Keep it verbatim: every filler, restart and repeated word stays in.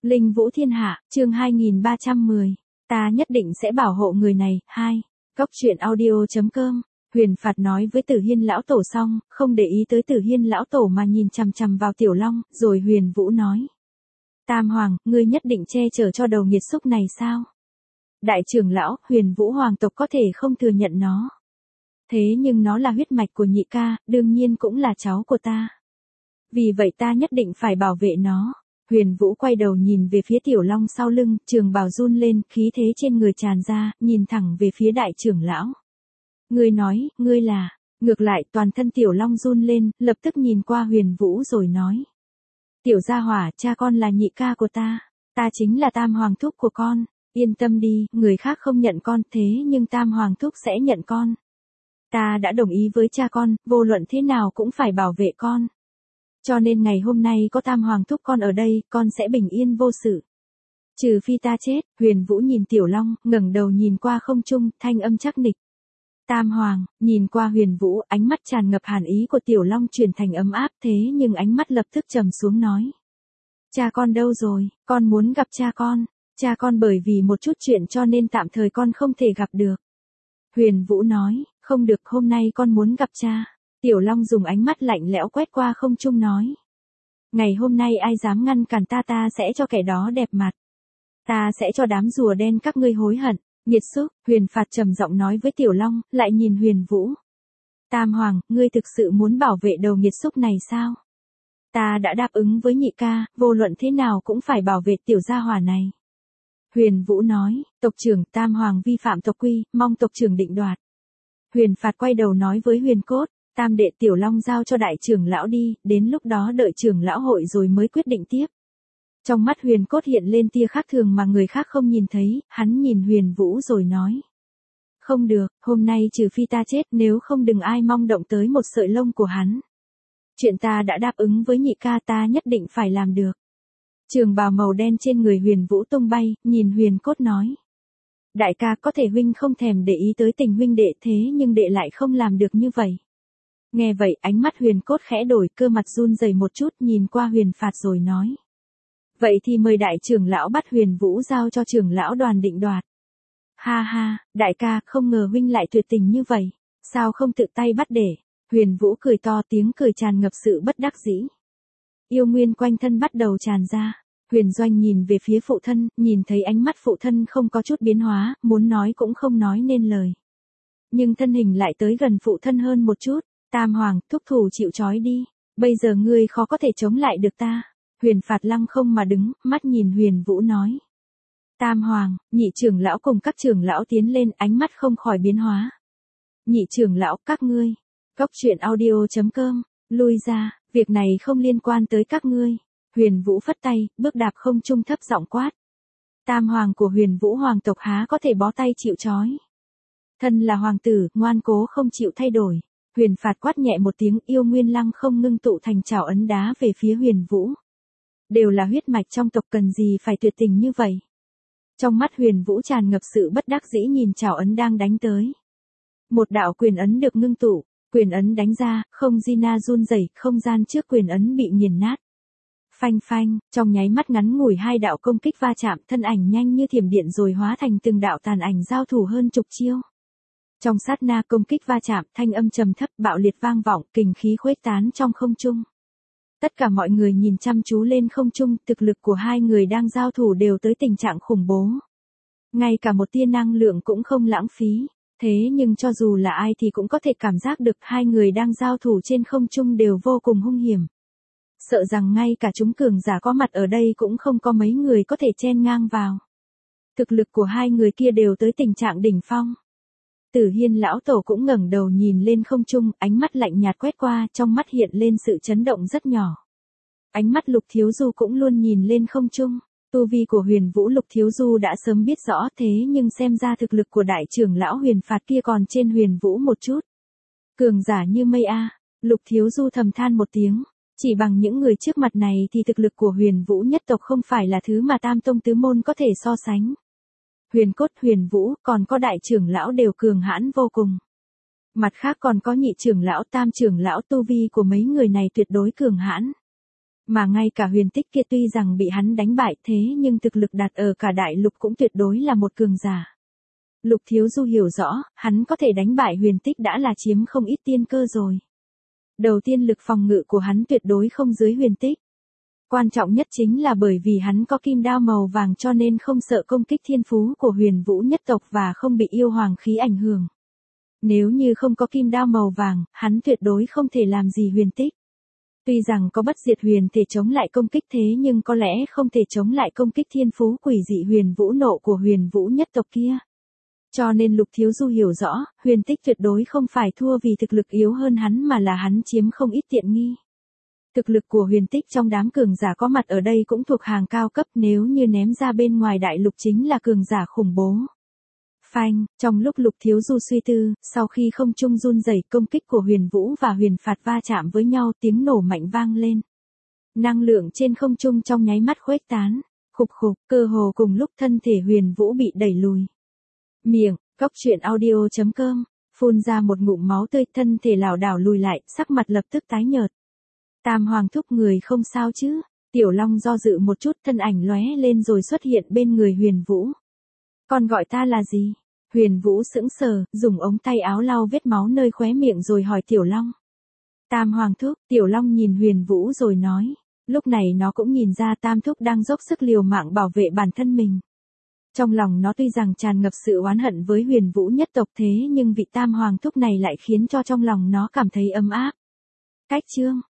Linh Vũ Thiên Hạ, chương hai nghìn ba trăm mười. Ta nhất định sẽ bảo hộ người này. Hai. Góc truyện audio chấm com. Huyền Phạt nói với Tử Hiên lão tổ xong, không để ý tới Tử Hiên lão tổ mà nhìn chằm chằm vào Tiểu Long, rồi Huyền Vũ nói: Tam Hoàng, ngươi nhất định che chở cho đầu nghiệt xúc này sao? Đại trưởng lão, Huyền Vũ hoàng tộc có thể không thừa nhận nó. Thế nhưng nó là huyết mạch của nhị ca, đương nhiên cũng là cháu của ta. Vì vậy ta nhất định phải bảo vệ nó. Huyền Vũ quay đầu nhìn về phía Tiểu Long sau lưng, trường bào run lên, khí thế trên người tràn ra, nhìn thẳng về phía đại trưởng lão. Ngươi nói, ngươi là... Ngược lại toàn thân Tiểu Long run lên, lập tức nhìn qua Huyền Vũ rồi nói: Tiểu gia hỏa, cha con là nhị ca của ta. Ta chính là Tam Hoàng thúc của con. Yên tâm đi, người khác không nhận con, thế nhưng Tam Hoàng thúc sẽ nhận con. Ta đã đồng ý với cha con, vô luận thế nào cũng phải bảo vệ con. Cho nên ngày hôm nay có Tam Hoàng thúc con ở đây, con sẽ bình yên vô sự. Trừ phi ta chết. Huyền Vũ nhìn Tiểu Long, ngẩng đầu nhìn qua không trung, thanh âm chắc nịch. Tam Hoàng, nhìn qua Huyền Vũ, ánh mắt tràn ngập hàn ý của Tiểu Long chuyển thành ấm áp, thế nhưng ánh mắt lập tức trầm xuống nói: Cha con đâu rồi, con muốn gặp cha con. Cha con bởi vì một chút chuyện cho nên tạm thời con không thể gặp được. Huyền Vũ nói: Không được, hôm nay con muốn gặp cha. Tiểu Long dùng ánh mắt lạnh lẽo quét qua không trung nói: Ngày hôm nay ai dám ngăn cản ta ta sẽ cho kẻ đó đẹp mặt. Ta sẽ cho đám rùa đen các ngươi hối hận. Nghiệt xúc. Huyền Phạt trầm giọng nói với Tiểu Long, lại nhìn Huyền Vũ. Tam Hoàng, ngươi thực sự muốn bảo vệ đầu nghiệt xúc này sao? Ta đã đáp ứng với nhị ca, vô luận thế nào cũng phải bảo vệ tiểu gia hỏa này. Huyền Vũ nói: Tộc trưởng, Tam Hoàng vi phạm tộc quy, mong tộc trưởng định đoạt. Huyền Phạt quay đầu nói với Huyền Cốt: Tam đệ Tiểu Long giao cho đại trưởng lão đi, đến lúc đó đợi trưởng lão hội rồi mới quyết định tiếp. Trong mắt Huyền Cốt hiện lên tia khác thường mà người khác không nhìn thấy, hắn nhìn Huyền Vũ rồi nói: Không được, hôm nay trừ phi ta chết, nếu không đừng ai mong động tới một sợi lông của hắn. Chuyện ta đã đáp ứng với nhị ca, ta nhất định phải làm được. Trường bào màu đen trên người Huyền Vũ tung bay, nhìn Huyền Cốt nói: Đại ca, có thể huynh không thèm để ý tới tình huynh đệ, thế nhưng đệ lại không làm được như vậy. Nghe vậy, ánh mắt Huyền Cốt khẽ đổi, cơ mặt run rẩy một chút, nhìn qua Huyền Phạt rồi nói: Vậy thì mời đại trưởng lão bắt Huyền Vũ giao cho trưởng lão đoàn định đoạt. Ha ha, đại ca, không ngờ huynh lại tuyệt tình như vậy, sao không tự tay bắt để? Huyền Vũ cười to, tiếng cười tràn ngập sự bất đắc dĩ. Yêu nguyên quanh thân bắt đầu tràn ra. Huyền Doanh nhìn về phía phụ thân, nhìn thấy ánh mắt phụ thân không có chút biến hóa, muốn nói cũng không nói nên lời. Nhưng thân hình lại tới gần phụ thân hơn một chút. Tam Hoàng, thúc thủ chịu trói đi, bây giờ ngươi khó có thể chống lại được ta. Huyền Phạt lăng không mà đứng, mắt nhìn Huyền Vũ nói: Tam Hoàng, nhị trưởng lão cùng các trưởng lão tiến lên, ánh mắt không khỏi biến hóa. Nhị trưởng lão, các ngươi. Góc truyện audio chấm com. Lui ra, việc này không liên quan tới các ngươi. Huyền Vũ phất tay, bước đạp không trung thấp giọng quát. Tam Hoàng của Huyền Vũ hoàng tộc há có thể bó tay chịu trói. Thân là hoàng tử, ngoan cố không chịu thay đổi. Huyền Phạt quát nhẹ một tiếng, yêu nguyên lăng không ngưng tụ thành chảo ấn đá về phía Huyền Vũ. Đều là huyết mạch trong tộc, cần gì phải tuyệt tình như vậy. Trong mắt Huyền Vũ tràn ngập sự bất đắc dĩ nhìn chảo ấn đang đánh tới. Một đạo quyền ấn được ngưng tụ, quyền ấn đánh ra, không Gina run rẩy, không gian trước quyền ấn bị nghiền nát. Phanh phanh, trong nháy mắt ngắn ngủi hai đạo công kích va chạm, thân ảnh nhanh như thiểm điện rồi hóa thành từng đạo tàn ảnh giao thủ hơn chục chiêu. Trong sát na công kích va chạm, thanh âm trầm thấp bạo liệt vang vọng, kình khí khuếch tán trong không trung. Tất cả mọi người nhìn chăm chú lên không trung, thực lực của hai người đang giao thủ đều tới tình trạng khủng bố. Ngay cả một tia năng lượng cũng không lãng phí, thế nhưng cho dù là ai thì cũng có thể cảm giác được hai người đang giao thủ trên không trung đều vô cùng hung hiểm. Sợ rằng ngay cả chúng cường giả có mặt ở đây cũng không có mấy người có thể chen ngang vào. Thực lực của hai người kia đều tới tình trạng đỉnh phong. Tử Hiên lão tổ cũng ngẩng đầu nhìn lên không trung, ánh mắt lạnh nhạt quét qua, trong mắt hiện lên sự chấn động rất nhỏ. Ánh mắt Lục Thiếu Du cũng luôn nhìn lên không trung. Tu vi của Huyền Vũ Lục Thiếu Du đã sớm biết rõ, thế nhưng xem ra thực lực của đại trưởng lão Huyền Phạt kia còn trên Huyền Vũ một chút. Cường giả như mây a. Lục Thiếu Du thầm than một tiếng. Chỉ bằng những người trước mặt này thì thực lực của Huyền Vũ nhất tộc không phải là thứ mà Tam Tông Tứ Môn có thể so sánh. Huyền Cốt, Huyền Vũ, còn có đại trưởng lão đều cường hãn vô cùng. Mặt khác còn có nhị trưởng lão, tam trưởng lão, tu vi của mấy người này tuyệt đối cường hãn. Mà ngay cả huyền tích kia tuy rằng bị hắn đánh bại thế nhưng thực lực đặt ở cả đại lục cũng tuyệt đối là một cường giả. Lục Thiếu Du hiểu rõ, hắn có thể đánh bại huyền tích đã là chiếm không ít tiên cơ rồi. Đầu tiên lực phòng ngự của hắn tuyệt đối không dưới huyền tích. Quan trọng nhất chính là bởi vì hắn có kim đao màu vàng cho nên không sợ công kích thiên phú của huyền vũ nhất tộc và không bị yêu hoàng khí ảnh hưởng. Nếu như không có kim đao màu vàng, hắn tuyệt đối không thể làm gì huyền tích. Tuy rằng có bất diệt huyền thể chống lại công kích thế nhưng có lẽ không thể chống lại công kích thiên phú quỷ dị huyền vũ nộ của huyền vũ nhất tộc kia. Cho nên Lục Thiếu Du hiểu rõ, huyền tích tuyệt đối không phải thua vì thực lực yếu hơn hắn mà là hắn chiếm không ít tiện nghi. Thực lực của huyền tích trong đám cường giả có mặt ở đây cũng thuộc hàng cao cấp, nếu như ném ra bên ngoài đại lục chính là cường giả khủng bố. Phanh, trong lúc Lục Thiếu Du suy tư, sau khi không trung run rẩy, công kích của huyền vũ và huyền phạt va chạm với nhau, tiếng nổ mạnh vang lên. Năng lượng trên không trung trong nháy mắt khuếch tán, khục khục, cơ hồ cùng lúc thân thể huyền vũ bị đẩy lùi. Miệng, Cốc Truyện Audio chấm com, phun ra một ngụm máu tươi, thân thể lảo đảo lùi lại, sắc mặt lập tức tái nhợt. Tam Hoàng thúc người không sao chứ? Tiểu Long do dự một chút, thân ảnh lóe lên rồi xuất hiện bên người huyền vũ. Con gọi ta là gì? Huyền vũ sững sờ, dùng ống tay áo lau vết máu nơi khóe miệng rồi hỏi Tiểu Long. Tam Hoàng thúc, Tiểu Long nhìn huyền vũ rồi nói. Lúc này nó cũng nhìn ra Tam thúc đang dốc sức liều mạng bảo vệ bản thân mình. Trong lòng nó tuy rằng tràn ngập sự oán hận với huyền vũ nhất tộc thế nhưng vị Tam Hoàng thúc này lại khiến cho trong lòng nó cảm thấy ấm áp. Cách chương